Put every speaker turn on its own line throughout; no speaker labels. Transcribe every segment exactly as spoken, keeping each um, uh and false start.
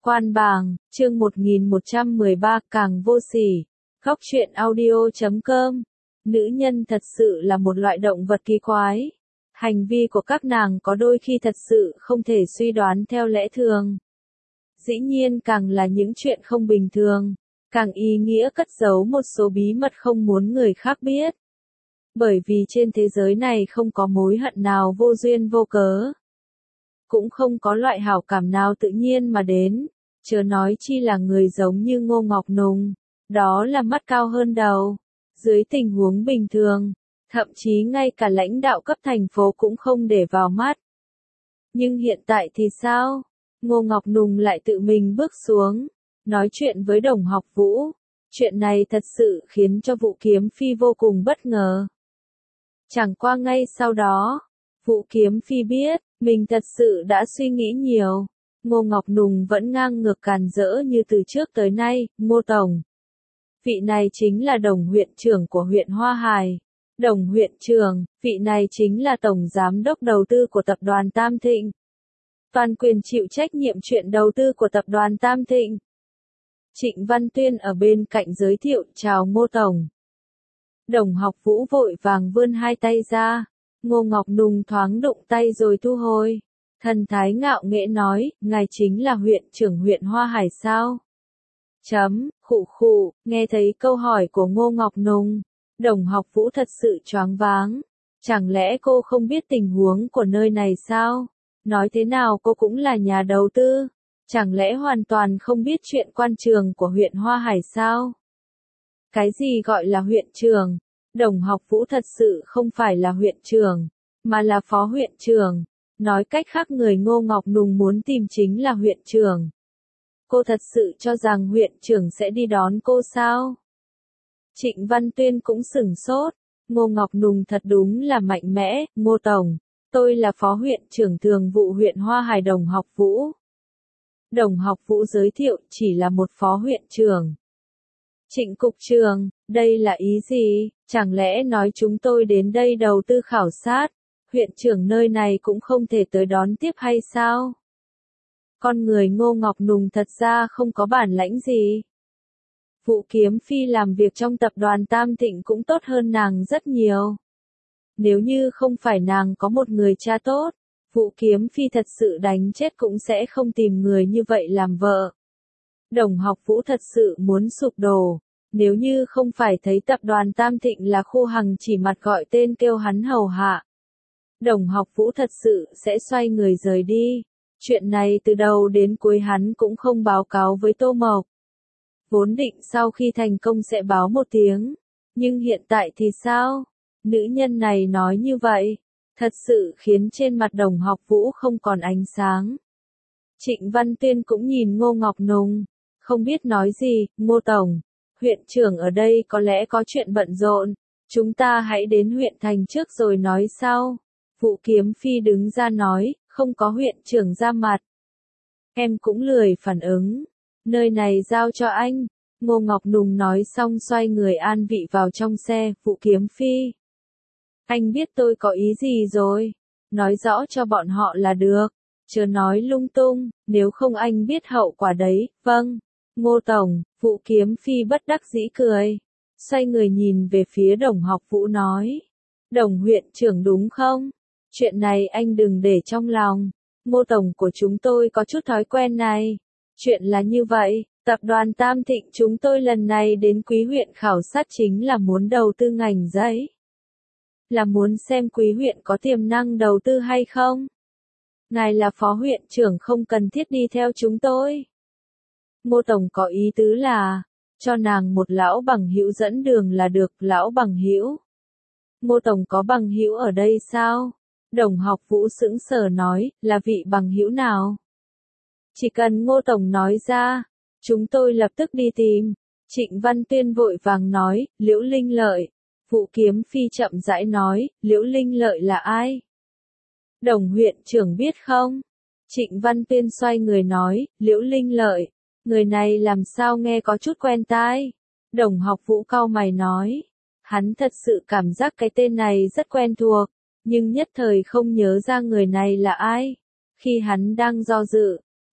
Quan bàng, chương một nghìn một trăm mười ba, càng vô sỉ. Góc truyện audio chấm com. Nữ nhân thật sự là một loại động vật kỳ quái. Hành vi của các nàng có đôi khi thật sự không thể suy đoán theo lẽ thường. Dĩ nhiên càng là những chuyện không bình thường, càng ý nghĩa cất giấu một số bí mật không muốn người khác biết. Bởi vì trên thế giới này không có mối hận nào vô duyên vô cớ. Cũng không có loại hảo cảm nào tự nhiên mà đến, chớ nói chi là người giống như Ngô Ngọc Nùng, đó là mắt cao hơn đầu. Dưới tình huống bình thường, thậm chí ngay cả lãnh đạo cấp thành phố cũng không để vào mắt. Nhưng hiện tại thì sao? Ngô Ngọc Nùng lại tự mình bước xuống, nói chuyện với Đồng Học Vũ. Chuyện này thật sự khiến cho Vũ Kiếm Phi vô cùng bất ngờ. Chẳng qua ngay sau đó, Vũ Kiếm Phi biết, mình thật sự đã suy nghĩ nhiều. Ngô Ngọc Nùng vẫn ngang ngược càn rỡ như từ trước tới nay. Ngô Tổng. Vị này chính là Đồng huyện trưởng của huyện Hoa Hải. Đồng huyện trưởng, vị này chính là Tổng Giám đốc đầu tư của tập đoàn Tam Thịnh. Toàn quyền chịu trách nhiệm chuyện đầu tư của tập đoàn Tam Thịnh. Trịnh Văn Tuyên ở bên cạnh giới thiệu, chào Ngô Tổng. Đồng Học Vũ vội vàng vươn hai tay ra. Ngô Ngọc Nùng thoáng đụng tay rồi thu hồi. Thần thái ngạo nghễ nói, ngài chính là huyện trưởng huyện Hoa Hải sao? Chấm, khụ khụ, nghe thấy câu hỏi của Ngô Ngọc Nùng. Đồng Học Vũ thật sự choáng váng. Chẳng lẽ cô không biết tình huống của nơi này sao? Nói thế nào cô cũng là nhà đầu tư. Chẳng lẽ hoàn toàn không biết chuyện quan trường của huyện Hoa Hải sao? Cái gì gọi là huyện trưởng? Đồng Học Vũ thật sự không phải là huyện trưởng, mà là phó huyện trưởng. Nói cách khác người Ngô Ngọc Nùng muốn tìm chính là huyện trưởng. Cô thật sự cho rằng huyện trưởng sẽ đi đón cô sao? Trịnh Văn Tuyên cũng sửng sốt. Ngô Ngọc Nùng thật đúng là mạnh mẽ. Ngô Tổng, tôi là phó huyện trưởng thường vụ huyện Hoa Hải Đồng Học Vũ. Đồng Học Vũ giới thiệu chỉ là một phó huyện trưởng. Trịnh cục trưởng, đây là ý gì? Chẳng lẽ nói chúng tôi đến đây đầu tư khảo sát, huyện trưởng nơi này cũng không thể tới đón tiếp hay sao? Con người Ngô Ngọc Nùng thật ra không có bản lãnh gì. Vũ Kiếm Phi làm việc trong tập đoàn Tam Thịnh cũng tốt hơn nàng rất nhiều. Nếu như không phải nàng có một người cha tốt, Vũ Kiếm Phi thật sự đánh chết cũng sẽ không tìm người như vậy làm vợ. Đồng Học Vũ thật sự muốn sụp đổ. Nếu như không phải thấy tập đoàn Tam Thịnh là khu hằng chỉ mặt gọi tên kêu hắn hầu hạ. Đồng Học Vũ thật sự sẽ xoay người rời đi. Chuyện này từ đầu đến cuối hắn cũng không báo cáo với Tô Mộc. Vốn định sau khi thành công sẽ báo một tiếng. Nhưng hiện tại thì sao? Nữ nhân này nói như vậy, thật sự khiến trên mặt Đồng Học Vũ không còn ánh sáng. Trịnh Văn Tuyên cũng nhìn Ngô Ngọc Nùng, không biết nói gì. Ngô Tổng, huyện trưởng ở đây có lẽ có chuyện bận rộn, chúng ta hãy đến huyện thành trước rồi nói sau. Vũ Kiếm Phi đứng ra nói, không có huyện trưởng ra mặt. Em cũng lười phản ứng, nơi này giao cho anh. Ngô Ngọc Nùng nói xong xoay người an vị vào trong xe. Vũ Kiếm Phi, anh biết tôi có ý gì rồi, nói rõ cho bọn họ là được, chớ nói lung tung, nếu không anh biết hậu quả đấy. Vâng, Ngô Tổng. Vũ Kiếm Phi bất đắc dĩ cười, xoay người nhìn về phía Đồng Học Vũ nói, Đồng huyện trưởng đúng không? Chuyện này anh đừng để trong lòng. Ngô Tổng của chúng tôi có chút thói quen này. Chuyện là như vậy, tập đoàn Tam Thịnh chúng tôi lần này đến Quý huyện khảo sát chính là muốn đầu tư ngành giấy. Là muốn xem Quý huyện có tiềm năng đầu tư hay không? Ngài là phó huyện trưởng không cần thiết đi theo chúng tôi. Ngô Tổng có ý tứ là, cho nàng một lão bằng hữu dẫn đường là được. Lão bằng hữu? Ngô Tổng có bằng hữu ở đây sao? Đồng Học Vũ sững sờ nói, là vị bằng hữu nào? Chỉ cần Ngô Tổng nói ra, chúng tôi lập tức đi tìm. Trịnh Văn Tuyên vội vàng nói, Liễu Linh Lợi. Vũ Kiếm Phi chậm rãi nói, Liễu Linh Lợi là ai? Đồng huyện trưởng biết không? Trịnh Văn Tuyên xoay người nói, Liễu Linh Lợi. Người này làm sao nghe có chút quen tai. Đồng Học Vũ cau mày nói, hắn thật sự cảm giác cái tên này rất quen thuộc, nhưng nhất thời không nhớ ra người này là ai. Khi hắn đang do dự,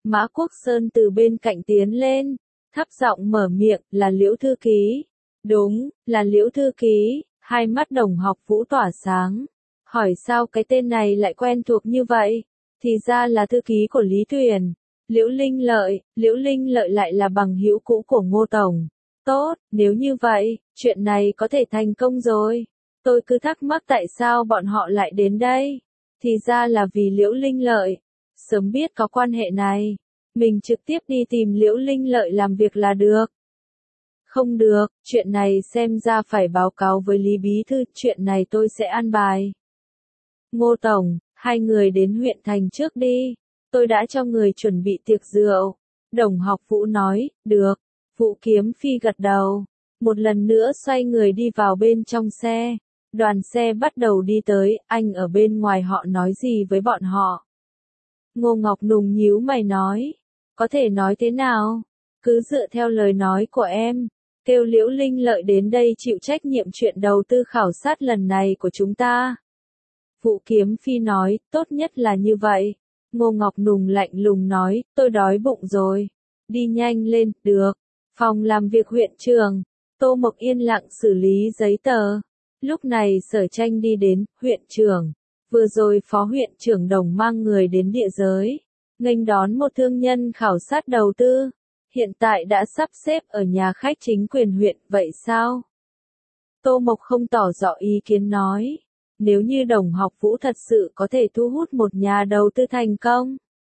Mã Quốc Sơn từ bên cạnh tiến lên, thấp giọng mở miệng, là Liễu thư ký. Đúng, là Liễu thư ký, hai mắt Đồng Học Vũ tỏa sáng. Hỏi sao cái tên này lại quen thuộc như vậy? Thì ra là thư ký của Lý Tuyền. Liễu Linh Lợi, Liễu Linh Lợi lại là bằng hữu cũ của Ngô Tổng. Tốt, nếu như vậy, chuyện này có thể thành công rồi. Tôi cứ thắc mắc tại sao bọn họ lại đến đây. Thì ra là vì Liễu Linh Lợi. Sớm biết có quan hệ này, mình trực tiếp đi tìm Liễu Linh Lợi làm việc là được. Không được, chuyện này xem ra phải báo cáo với Lý Bí Thư, chuyện này tôi sẽ an bài. Ngô Tổng, hai người đến huyện thành trước đi, tôi đã cho người chuẩn bị tiệc rượu. Đồng Học Vũ nói, được. Vũ Kiếm Phi gật đầu, một lần nữa xoay người đi vào bên trong xe. Đoàn xe bắt đầu đi tới, anh ở bên ngoài họ nói gì với bọn họ. Ngô Ngọc Nùng nhíu mày nói, có thể nói thế nào? Cứ dựa theo lời nói của em, kêu Liễu Linh Lợi đến đây chịu trách nhiệm chuyện đầu tư khảo sát lần này của chúng ta. Vũ Kiếm Phi nói, tốt nhất là như vậy. Ngô Ngọc Nùng lạnh lùng nói, tôi đói bụng rồi. Đi nhanh lên, được. Phòng làm việc huyện trường, Tô Mộc yên lặng xử lý giấy tờ. Lúc này Sở Tranh đi đến, huyện trưởng. Vừa rồi Phó huyện trưởng Đồng mang người đến địa giới, nghênh đón một thương nhân khảo sát đầu tư. Hiện tại đã sắp xếp ở nhà khách chính quyền huyện, vậy sao? Tô Mộc không tỏ rõ ý kiến nói. Nếu như Đồng Học Vũ thật sự có thể thu hút một nhà đầu tư thành công,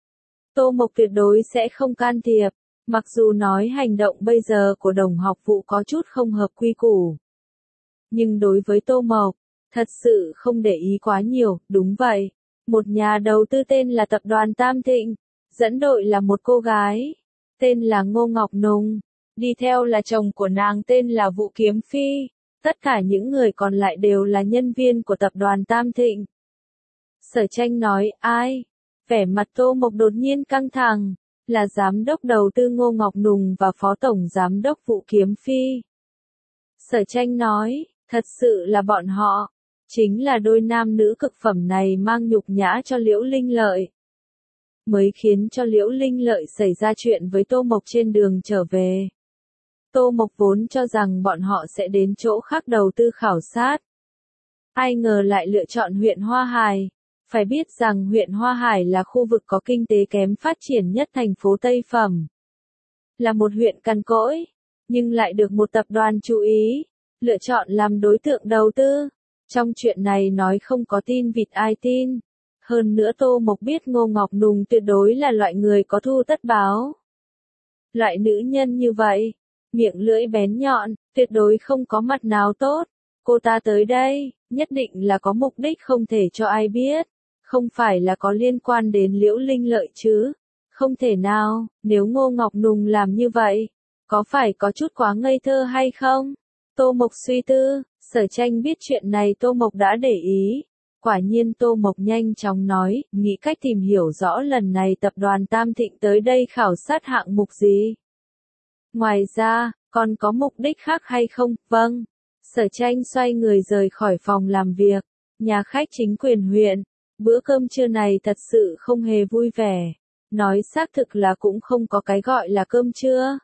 Tô Mộc tuyệt đối sẽ không can thiệp. Mặc dù nói hành động bây giờ của Đồng Học Vũ có chút không hợp quy củ, nhưng đối với Tô Mộc, thật sự không để ý quá nhiều. Đúng vậy, một nhà đầu tư tên là Tập đoàn Tam Thịnh, dẫn đội là một cô gái, tên là Ngô Ngọc Nùng, đi theo là chồng của nàng tên là Vũ Kiếm Phi, tất cả những người còn lại đều là nhân viên của Tập đoàn Tam Thịnh. Sở Tranh nói, ai? Vẻ mặt Tô Mộc đột nhiên căng thẳng, là Giám đốc đầu tư Ngô Ngọc Nùng và Phó Tổng Giám đốc Vũ Kiếm Phi. Sở Tranh nói, thật sự là bọn họ, chính là đôi nam nữ cực phẩm này mang nhục nhã cho Liễu Linh Lợi, mới khiến cho Liễu Linh Lợi xảy ra chuyện với Tô Mộc trên đường trở về. Tô Mộc vốn cho rằng bọn họ sẽ đến chỗ khác đầu tư khảo sát, ai ngờ lại lựa chọn huyện Hoa Hải. Phải biết rằng huyện Hoa Hải là khu vực có kinh tế kém phát triển nhất thành phố Tây Phẩm, là một huyện cằn cỗi, nhưng lại được một tập đoàn chú ý, lựa chọn làm đối tượng đầu tư. Trong chuyện này nói không có tin vịt ai tin. Hơn nữa Tô Mộc biết Ngô Ngọc Nùng tuyệt đối là loại người có thu tất báo. Loại nữ nhân như vậy, miệng lưỡi bén nhọn, tuyệt đối không có mặt nào tốt. Cô ta tới đây, nhất định là có mục đích không thể cho ai biết. Không phải là có liên quan đến Liễu Linh Lợi chứ. Không thể nào, nếu Ngô Ngọc Nùng làm như vậy, có phải có chút quá ngây thơ hay không? Tô Mộc suy tư, Sở Tranh biết chuyện này Tô Mộc đã để ý. Quả nhiên Tô Mộc nhanh chóng nói, nghĩ cách tìm hiểu rõ lần này tập đoàn Tam Thịnh tới đây khảo sát hạng mục gì. Ngoài ra, còn có mục đích khác hay không? Vâng. Sở Tranh xoay người rời khỏi phòng làm việc, nhà khách chính quyền huyện. Bữa cơm trưa này thật sự không hề vui vẻ. Nói xác thực là cũng không có cái gọi là cơm trưa.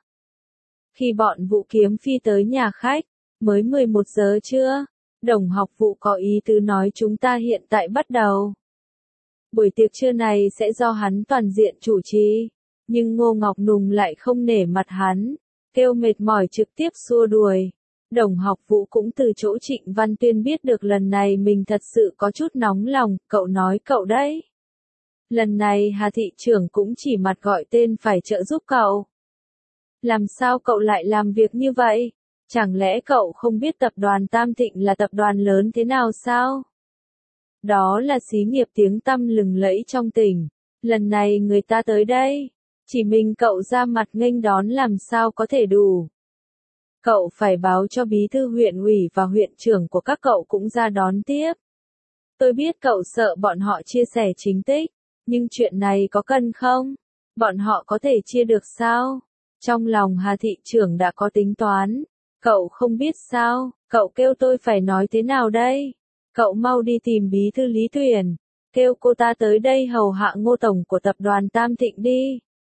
Khi bọn Vũ Kiếm Phi tới nhà khách, mới mười một giờ trưa, Đồng Học Vũ có ý tứ nói chúng ta hiện tại bắt đầu. Buổi tiệc trưa này sẽ do hắn toàn diện chủ trì, nhưng Ngô Ngọc Nùng lại không nể mặt hắn, kêu mệt mỏi trực tiếp xua đuổi. Đồng Học Vũ cũng từ chỗ Trịnh Văn Tuyên biết được lần này mình thật sự có chút nóng lòng, cậu nói cậu đấy. Lần này Hà thị trưởng cũng chỉ mặt gọi tên phải trợ giúp cậu. Làm sao cậu lại làm việc như vậy? Chẳng lẽ cậu không biết tập đoàn Tam Thịnh là tập đoàn lớn thế nào sao? Đó là xí nghiệp tiếng tăm lừng lẫy trong tỉnh. Lần này người ta tới đây, chỉ mình cậu ra mặt nghênh đón làm sao có thể đủ. Cậu phải báo cho bí thư huyện ủy và huyện trưởng của các cậu cũng ra đón tiếp. Tôi biết cậu sợ bọn họ chia sẻ chính tích, nhưng chuyện này có cần không? Bọn họ có thể chia được sao? Trong lòng Hà thị trưởng đã có tính toán. Cậu không biết sao, cậu kêu tôi phải nói thế nào đây? Cậu mau đi tìm bí thư Lý Tuyền, kêu cô ta tới đây hầu hạ Ngô Tổng của tập đoàn Tam Thịnh đi.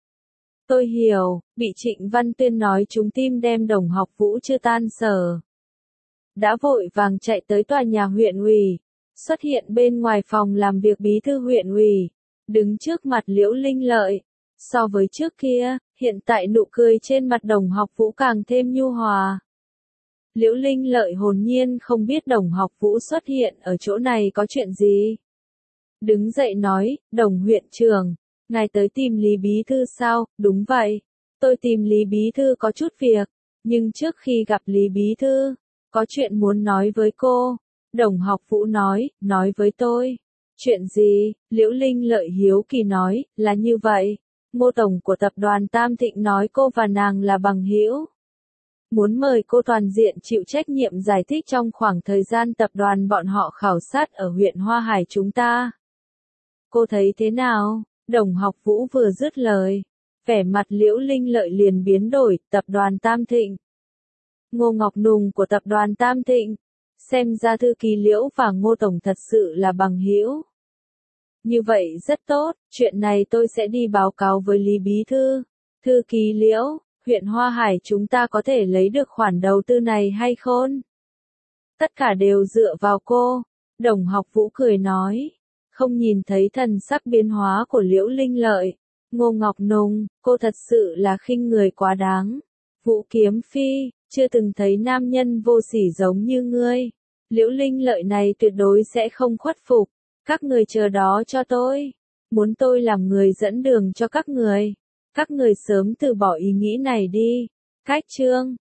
Tôi hiểu, bị Trịnh Văn Tuyên nói trúng tim đem Đồng Học Vũ chưa tan sở. Đã vội vàng chạy tới tòa nhà huyện ủy, xuất hiện bên ngoài phòng làm việc bí thư huyện ủy, đứng trước mặt Liễu Linh Lợi. So với trước kia, hiện tại nụ cười trên mặt Đồng Học Vũ càng thêm nhu hòa. Liễu Linh Lợi hồn nhiên không biết Đồng Học Vũ xuất hiện ở chỗ này có chuyện gì. Đứng dậy nói, Đồng huyện trưởng, ngài tới tìm Lý Bí Thư sao? Đúng vậy, tôi tìm Lý Bí Thư có chút việc, nhưng trước khi gặp Lý Bí Thư, có chuyện muốn nói với cô. Đồng Học Vũ nói, nói với tôi. Chuyện gì? Liễu Linh Lợi hiếu kỳ nói, là như vậy. Ngô Tổng của tập đoàn Tam Thịnh nói cô và nàng là bằng hữu. Muốn mời cô toàn diện chịu trách nhiệm giải thích trong khoảng thời gian tập đoàn bọn họ khảo sát ở huyện Hoa Hải chúng ta. Cô thấy thế nào? Đồng Học Vũ vừa dứt lời, vẻ mặt Liễu Linh Lợi liền biến đổi, tập đoàn Tam Thịnh. Ngô Ngọc Nùng của tập đoàn Tam Thịnh, xem ra thư ký Liễu và Ngô Tổng thật sự là bằng hữu. Như vậy rất tốt, chuyện này tôi sẽ đi báo cáo với Lý Bí Thư. Thư ký Liễu, huyện Hoa Hải chúng ta có thể lấy được khoản đầu tư này hay không? Tất cả đều dựa vào cô. Đồng Học Vũ cười nói, không nhìn thấy thần sắc biến hóa của Liễu Linh Lợi. Ngô Ngọc Nùng, cô thật sự là khinh người quá đáng. Vũ Kiếm Phi, chưa từng thấy nam nhân vô sỉ giống như ngươi. Liễu Linh Lợi này tuyệt đối sẽ không khuất phục. Các người chờ đó cho tôi. Muốn tôi làm người dẫn đường cho các người. Các người sớm từ bỏ ý nghĩ này đi. Cách chương